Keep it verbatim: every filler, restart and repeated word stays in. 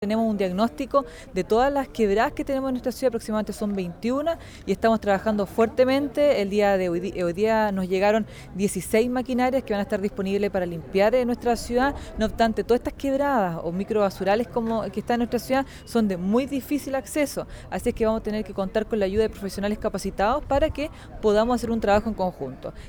Tenemos un diagnóstico de todas las quebradas que tenemos en nuestra ciudad, aproximadamente son veintiuna, y estamos trabajando fuertemente. El día de hoy, hoy día nos llegaron dieciséis maquinarias que van a estar disponibles para limpiar en nuestra ciudad. No obstante, todas estas quebradas o microbasurales como que están en nuestra ciudad son de muy difícil acceso, así es que vamos a tener que contar con la ayuda de profesionales capacitados para que podamos hacer un trabajo en conjunto.